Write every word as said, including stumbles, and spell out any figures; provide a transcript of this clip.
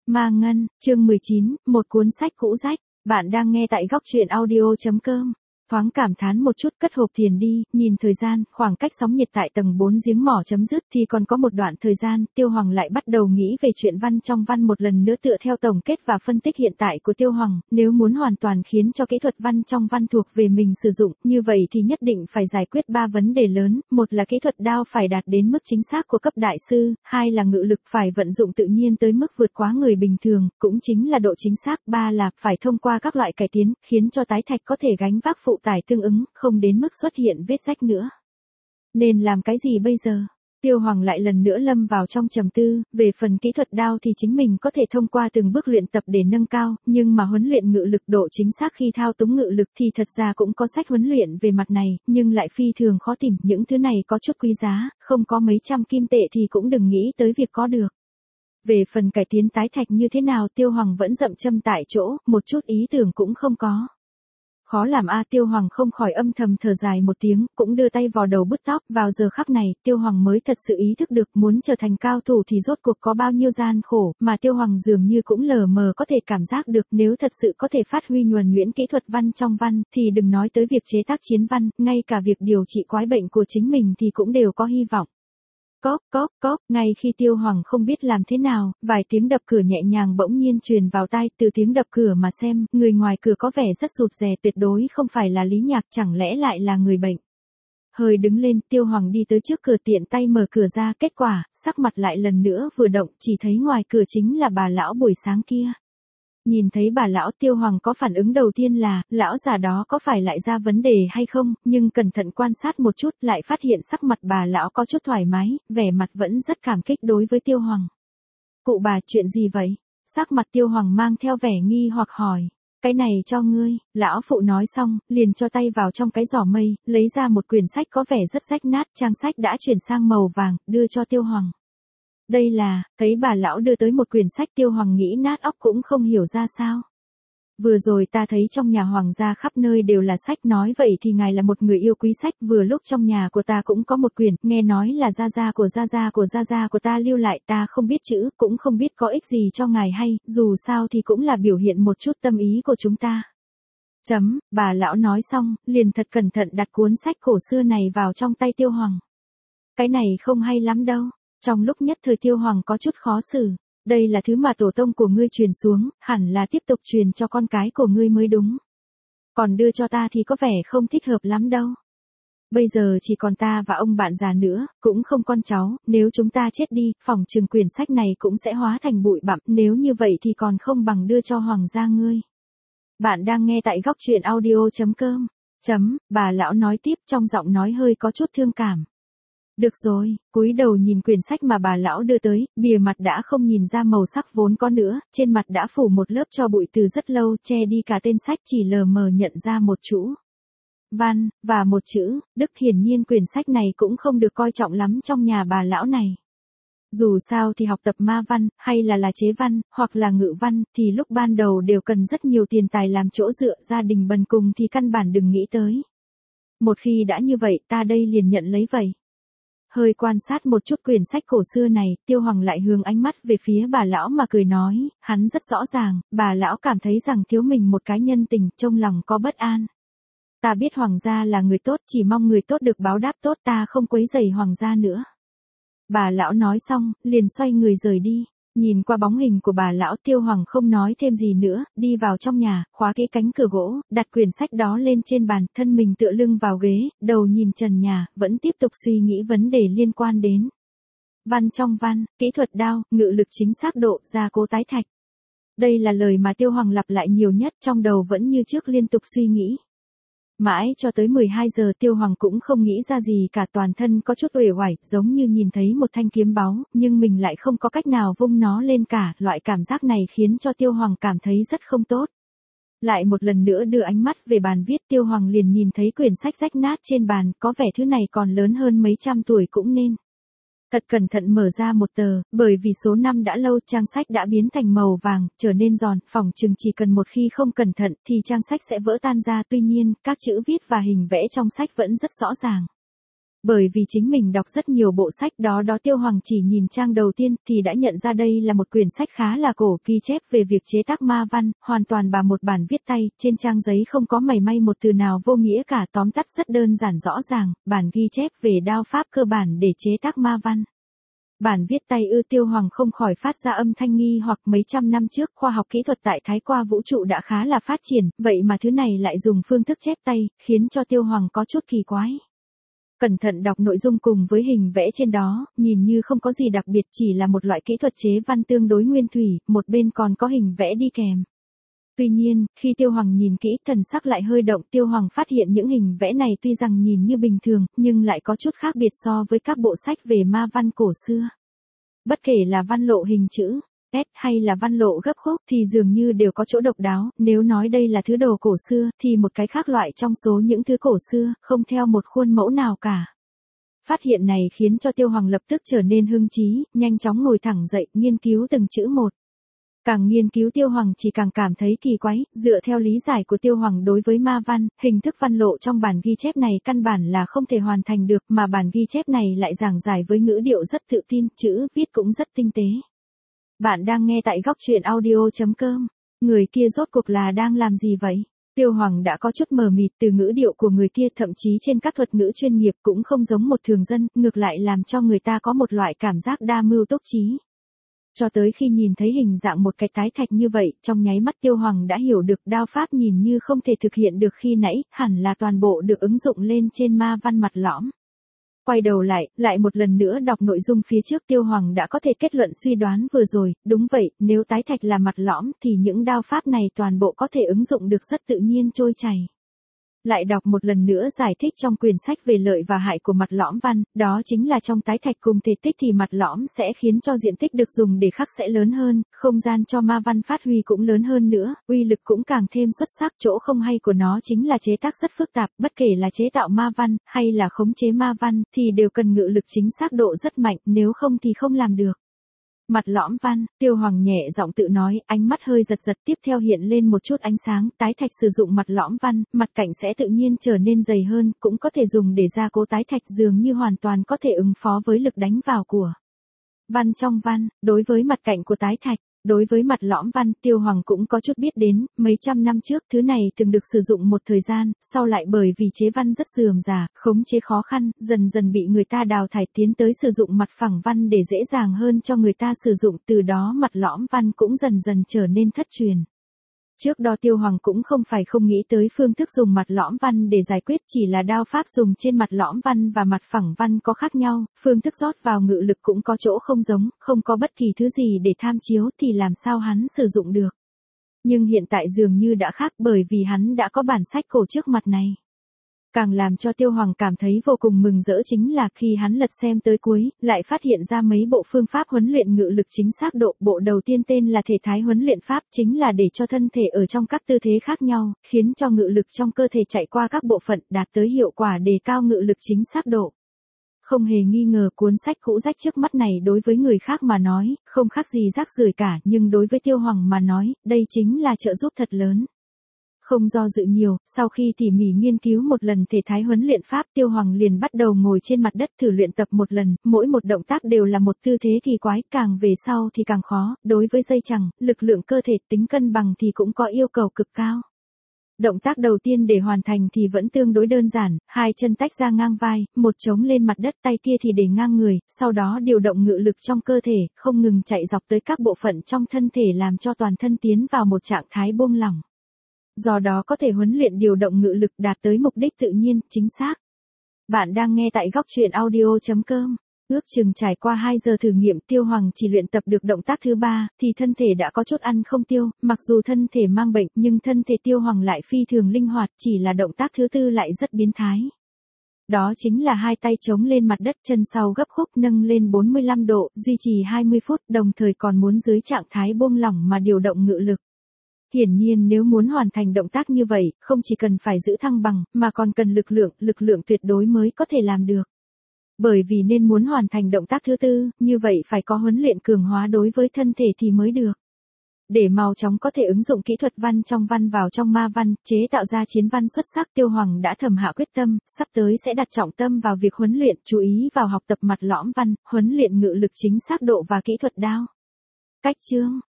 Ma Ngân, chương mười chín, một cuốn sách cũ rách. Bạn đang nghe tại góc truyện audio chấm com. Thoáng cảm thán một chút cất hộp tiền đi, nhìn thời gian, khoảng cách sóng nhiệt tại tầng bốn giếng mỏ chấm dứt thì còn có một đoạn thời gian, Tiêu Hoàng lại bắt đầu nghĩ về chuyện văn trong văn một lần nữa tựa theo tổng kết và phân tích hiện tại của Tiêu Hoàng, nếu muốn hoàn toàn khiến cho kỹ thuật văn trong văn thuộc về mình sử dụng, như vậy thì nhất định phải giải quyết ba vấn đề lớn, một là kỹ thuật đao phải đạt đến mức chính xác của cấp đại sư, hai là ngự lực phải vận dụng tự nhiên tới mức vượt quá người bình thường, cũng chính là độ chính xác, ba là phải thông qua các loại cải tiến, khiến cho tái thạch có thể gánh vác phụ tải tương ứng, không đến mức xuất hiện vết rách nữa. Nên làm cái gì bây giờ? Tiêu Hoàng lại lần nữa lâm vào trong trầm tư, về phần kỹ thuật đao thì chính mình có thể thông qua từng bước luyện tập để nâng cao, nhưng mà huấn luyện ngự lực độ chính xác khi thao túng ngự lực thì thật ra cũng có sách huấn luyện về mặt này, nhưng lại phi thường khó tìm, những thứ này có chút quý giá, không có mấy trăm kim tệ thì cũng đừng nghĩ tới việc có được. Về phần cải tiến tái thạch như thế nào Tiêu Hoàng vẫn dậm chân tại chỗ, một chút ý tưởng cũng không có. Khó làm a Tiêu Hoàng không khỏi âm thầm thở dài một tiếng, cũng đưa tay vào đầu bứt tóc, vào giờ khắc này, Tiêu Hoàng mới thật sự ý thức được muốn trở thành cao thủ thì rốt cuộc có bao nhiêu gian khổ, mà Tiêu Hoàng dường như cũng lờ mờ có thể cảm giác được nếu thật sự có thể phát huy nhuần nhuyễn kỹ thuật văn trong văn, thì đừng nói tới việc chế tác chiến văn, ngay cả việc điều trị quái bệnh của chính mình thì cũng đều có hy vọng. Cóp, cóp, cóp, ngay khi Tiêu Hoàng không biết làm thế nào, vài tiếng đập cửa nhẹ nhàng bỗng nhiên truyền vào tai, từ tiếng đập cửa mà xem, người ngoài cửa có vẻ rất rụt rè, tuyệt đối không phải là Lý Nhạc, chẳng lẽ lại là người bệnh. Hơi đứng lên, Tiêu Hoàng đi tới trước cửa tiện tay mở cửa ra, kết quả, sắc mặt lại lần nữa vừa động, chỉ thấy ngoài cửa chính là bà lão buổi sáng kia. Nhìn thấy bà lão Tiêu Hoàng có phản ứng đầu tiên là, lão già đó có phải lại ra vấn đề hay không, nhưng cẩn thận quan sát một chút lại phát hiện sắc mặt bà lão có chút thoải mái, vẻ mặt vẫn rất cảm kích đối với Tiêu Hoàng. Cụ bà chuyện gì vậy? Sắc mặt Tiêu Hoàng mang theo vẻ nghi hoặc hỏi. Cái này cho ngươi, lão phụ nói xong, liền cho tay vào trong cái giỏ mây, lấy ra một quyển sách có vẻ rất rách nát, trang sách đã chuyển sang màu vàng, đưa cho Tiêu Hoàng. Đây là, thấy bà lão đưa tới một quyển sách Tiêu Hoàng nghĩ nát óc cũng không hiểu ra sao. Vừa rồi ta thấy trong nhà hoàng gia khắp nơi đều là sách, nói vậy thì ngài là một người yêu quý sách, vừa lúc trong nhà của ta cũng có một quyển, nghe nói là gia gia của gia gia của gia gia của ta lưu lại, ta không biết chữ, cũng không biết có ích gì cho ngài hay, dù sao thì cũng là biểu hiện một chút tâm ý của chúng ta. Chấm, bà lão nói xong, liền thật cẩn thận đặt cuốn sách cổ xưa này vào trong tay Tiêu Hoàng. Cái này không hay lắm đâu. Trong lúc nhất thời Tiêu Hoàng có chút khó xử, đây là thứ mà tổ tông của ngươi truyền xuống, hẳn là tiếp tục truyền cho con cái của ngươi mới đúng. Còn đưa cho ta thì có vẻ không thích hợp lắm đâu. Bây giờ chỉ còn ta và ông bạn già nữa, cũng không con cháu, nếu chúng ta chết đi, phỏng chừng quyển sách này cũng sẽ hóa thành bụi bặm, nếu như vậy thì còn không bằng đưa cho hoàng gia ngươi. Bạn đang nghe tại góc truyện audio chấm com. Chấm, bà lão nói tiếp trong giọng nói hơi có chút thương cảm. Được rồi, cúi đầu nhìn quyển sách mà bà lão đưa tới, bìa mặt đã không nhìn ra màu sắc vốn có nữa, trên mặt đã phủ một lớp tro bụi từ rất lâu, che đi cả tên sách, chỉ lờ mờ nhận ra một chữ văn, và một chữ Đức. Hiển nhiên quyển sách này cũng không được coi trọng lắm trong nhà bà lão này. Dù sao thì học tập ma văn, hay là là chế văn, hoặc là ngự văn, thì lúc ban đầu đều cần rất nhiều tiền tài làm chỗ dựa, gia đình bần cùng thì căn bản đừng nghĩ tới. Một khi đã như vậy ta đây liền nhận lấy vậy. Hơi quan sát một chút quyển sách cổ xưa này, Tiêu Hoàng lại hướng ánh mắt về phía bà lão mà cười nói, hắn rất rõ ràng, bà lão cảm thấy rằng thiếu mình một cái nhân tình, trong lòng có bất an. Ta biết hoàng gia là người tốt, chỉ mong người tốt được báo đáp tốt, ta không quấy rầy hoàng gia nữa. Bà lão nói xong, liền xoay người rời đi. Nhìn qua bóng hình của bà lão Tiêu Hoàng không nói thêm gì nữa, đi vào trong nhà, khóa kỹ cánh cửa gỗ, đặt quyển sách đó lên trên bàn, thân mình tựa lưng vào ghế, đầu nhìn trần nhà, vẫn tiếp tục suy nghĩ vấn đề liên quan đến văn trong văn, kỹ thuật đao, ngự lực chính xác độ, gia cố tái thạch. Đây là lời mà Tiêu Hoàng lặp lại nhiều nhất, trong đầu vẫn như trước liên tục suy nghĩ. Mãi cho tới mười hai giờ Tiêu Hoàng cũng không nghĩ ra gì cả, toàn thân có chút uể oải, giống như nhìn thấy một thanh kiếm báu, nhưng mình lại không có cách nào vung nó lên cả, loại cảm giác này khiến cho Tiêu Hoàng cảm thấy rất không tốt. Lại một lần nữa đưa ánh mắt về bàn viết, Tiêu Hoàng liền nhìn thấy quyển sách rách nát trên bàn, có vẻ thứ này còn lớn hơn mấy trăm tuổi cũng nên. Thật cẩn thận mở ra một tờ, bởi vì số năm đã lâu trang sách đã biến thành màu vàng, trở nên giòn, phỏng chừng chỉ cần một khi không cẩn thận thì trang sách sẽ vỡ tan ra, tuy nhiên, các chữ viết và hình vẽ trong sách vẫn rất rõ ràng. Bởi vì chính mình đọc rất nhiều bộ sách đó đó Tiêu Hoàng chỉ nhìn trang đầu tiên thì đã nhận ra đây là một quyển sách khá là cổ ghi chép về việc chế tác ma văn, hoàn toàn bằng một bản viết tay, trên trang giấy không có mảy may một từ nào vô nghĩa cả, tóm tắt rất đơn giản rõ ràng, bản ghi chép về đao pháp cơ bản để chế tác ma văn. Bản viết tay ư? Tiêu Hoàng không khỏi phát ra âm thanh nghi hoặc, mấy trăm năm trước khoa học kỹ thuật tại Thái Qua vũ trụ đã khá là phát triển, vậy mà thứ này lại dùng phương thức chép tay, khiến cho Tiêu Hoàng có chút kỳ quái. Cẩn thận đọc nội dung cùng với hình vẽ trên đó, nhìn như không có gì đặc biệt, chỉ là một loại kỹ thuật chế văn tương đối nguyên thủy, một bên còn có hình vẽ đi kèm. Tuy nhiên, khi Tiêu Hoàng nhìn kỹ, thần sắc lại hơi động. Tiêu Hoàng phát hiện những hình vẽ này tuy rằng nhìn như bình thường, nhưng lại có chút khác biệt so với các bộ sách về ma văn cổ xưa. Bất kể là văn lộ hình chữ S hay là văn lộ gấp khúc thì dường như đều có chỗ độc đáo, nếu nói đây là thứ đồ cổ xưa thì một cái khác loại trong số những thứ cổ xưa, không theo một khuôn mẫu nào cả. Phát hiện này khiến cho Tiêu Hoàng lập tức trở nên hứng chí, nhanh chóng ngồi thẳng dậy, nghiên cứu từng chữ một. Càng nghiên cứu Tiêu Hoàng chỉ càng cảm thấy kỳ quái, dựa theo lý giải của Tiêu Hoàng đối với ma văn, hình thức văn lộ trong bản ghi chép này căn bản là không thể hoàn thành được, mà bản ghi chép này lại giảng giải với ngữ điệu rất tự tin, chữ viết cũng rất tinh tế. Bạn đang nghe tại góc truyện audio chấm com. Người kia rốt cuộc là đang làm gì vậy? Tiêu Hoàng đã có chút mờ mịt, từ ngữ điệu của người kia thậm chí trên các thuật ngữ chuyên nghiệp cũng không giống một thường dân, ngược lại làm cho người ta có một loại cảm giác đa mưu túc trí. Cho tới khi nhìn thấy hình dạng một cái tái thạch như vậy, trong nháy mắt Tiêu Hoàng đã hiểu được đao pháp nhìn như không thể thực hiện được khi nãy, hẳn là toàn bộ được ứng dụng lên trên ma văn mặt lõm. Quay đầu lại, lại một lần nữa đọc nội dung phía trước, Tiêu Hoàng đã có thể kết luận suy đoán vừa rồi, đúng vậy, nếu tái thạch là mặt lõm thì những đao pháp này toàn bộ có thể ứng dụng được rất tự nhiên trôi chảy. Lại đọc một lần nữa giải thích trong quyển sách về lợi và hại của mặt lõm văn, đó chính là trong tái thạch cùng thể tích thì mặt lõm sẽ khiến cho diện tích được dùng để khắc sẽ lớn hơn, không gian cho ma văn phát huy cũng lớn hơn nữa, uy lực cũng càng thêm xuất sắc. Chỗ không hay của nó chính là chế tác rất phức tạp, bất kể là chế tạo ma văn, hay là khống chế ma văn, thì đều cần ngự lực chính xác độ rất mạnh, nếu không thì không làm được. Mặt lõm văn, Tiêu Hoàng nhẹ giọng tự nói, ánh mắt hơi giật giật, tiếp theo hiện lên một chút ánh sáng, tái thạch sử dụng mặt lõm văn, mặt cạnh sẽ tự nhiên trở nên dày hơn, cũng có thể dùng để gia cố tái thạch, dường như hoàn toàn có thể ứng phó với lực đánh vào của văn trong văn. Đối với mặt cạnh của tái thạch, đối với mặt lõm văn, Tiêu Hoàng cũng có chút biết đến, mấy trăm năm trước thứ này từng được sử dụng một thời gian, sau lại bởi vì chế văn rất rườm rà, khống chế khó khăn, dần dần bị người ta đào thải, tiến tới sử dụng mặt phẳng văn để dễ dàng hơn cho người ta sử dụng, từ đó mặt lõm văn cũng dần dần trở nên thất truyền. Trước đó Tiêu Hoàng cũng không phải không nghĩ tới phương thức dùng mặt lõm văn để giải quyết, chỉ là đao pháp dùng trên mặt lõm văn và mặt phẳng văn có khác nhau, phương thức rót vào ngự lực cũng có chỗ không giống, không có bất kỳ thứ gì để tham chiếu thì làm sao hắn sử dụng được. Nhưng hiện tại dường như đã khác, bởi vì hắn đã có bản sách cổ trước mặt này. Càng làm cho Tiêu Hoàng cảm thấy vô cùng mừng rỡ chính là khi hắn lật xem tới cuối, lại phát hiện ra mấy bộ phương pháp huấn luyện ngự lực chính xác độ. Bộ đầu tiên tên là thể thái huấn luyện pháp, chính là để cho thân thể ở trong các tư thế khác nhau, khiến cho ngự lực trong cơ thể chạy qua các bộ phận, đạt tới hiệu quả đề cao ngự lực chính xác độ. Không hề nghi ngờ cuốn sách cũ rách trước mắt này đối với người khác mà nói, không khác gì rác rưởi cả, nhưng đối với Tiêu Hoàng mà nói, đây chính là trợ giúp thật lớn. Không do dự nhiều, sau khi tỉ mỉ nghiên cứu một lần thể thái huấn luyện pháp, Tiêu Hoàng liền bắt đầu ngồi trên mặt đất thử luyện tập một lần, mỗi một động tác đều là một tư thế kỳ quái, càng về sau thì càng khó, đối với dây chằng, lực lượng cơ thể, tính cân bằng thì cũng có yêu cầu cực cao. Động tác đầu tiên để hoàn thành thì vẫn tương đối đơn giản, hai chân tách ra ngang vai, một chống lên mặt đất, tay kia thì để ngang người, sau đó điều động ngự lực trong cơ thể, không ngừng chạy dọc tới các bộ phận trong thân thể làm cho toàn thân tiến vào một trạng thái buông lỏng. Do đó có thể huấn luyện điều động ngự lực đạt tới mục đích tự nhiên, chính xác. Bạn đang nghe tại góc truyện audio chấm com. Ước chừng trải qua hai giờ thử nghiệm, Tiêu Hoàng chỉ luyện tập được động tác thứ ba, thì thân thể đã có chút ăn không tiêu, mặc dù thân thể mang bệnh, nhưng thân thể Tiêu Hoàng lại phi thường linh hoạt, chỉ là động tác thứ tư lại rất biến thái. Đó chính là hai tay chống lên mặt đất, chân sau gấp khúc nâng lên bốn mươi lăm độ, duy trì hai mươi phút, đồng thời còn muốn dưới trạng thái buông lỏng mà điều động ngự lực. Hiển nhiên nếu muốn hoàn thành động tác như vậy, không chỉ cần phải giữ thăng bằng, mà còn cần lực lượng, lực lượng tuyệt đối mới có thể làm được. Bởi vì nên muốn hoàn thành động tác thứ tư, như vậy phải có huấn luyện cường hóa đối với thân thể thì mới được. Để mau chóng có thể ứng dụng kỹ thuật văn trong văn vào trong ma văn, chế tạo ra chiến văn xuất sắc, Tiêu Hoàng đã thầm hạ quyết tâm, sắp tới sẽ đặt trọng tâm vào việc huấn luyện, chú ý vào học tập mặt lõm văn, huấn luyện ngự lực chính xác độ và kỹ thuật đao. Cách chương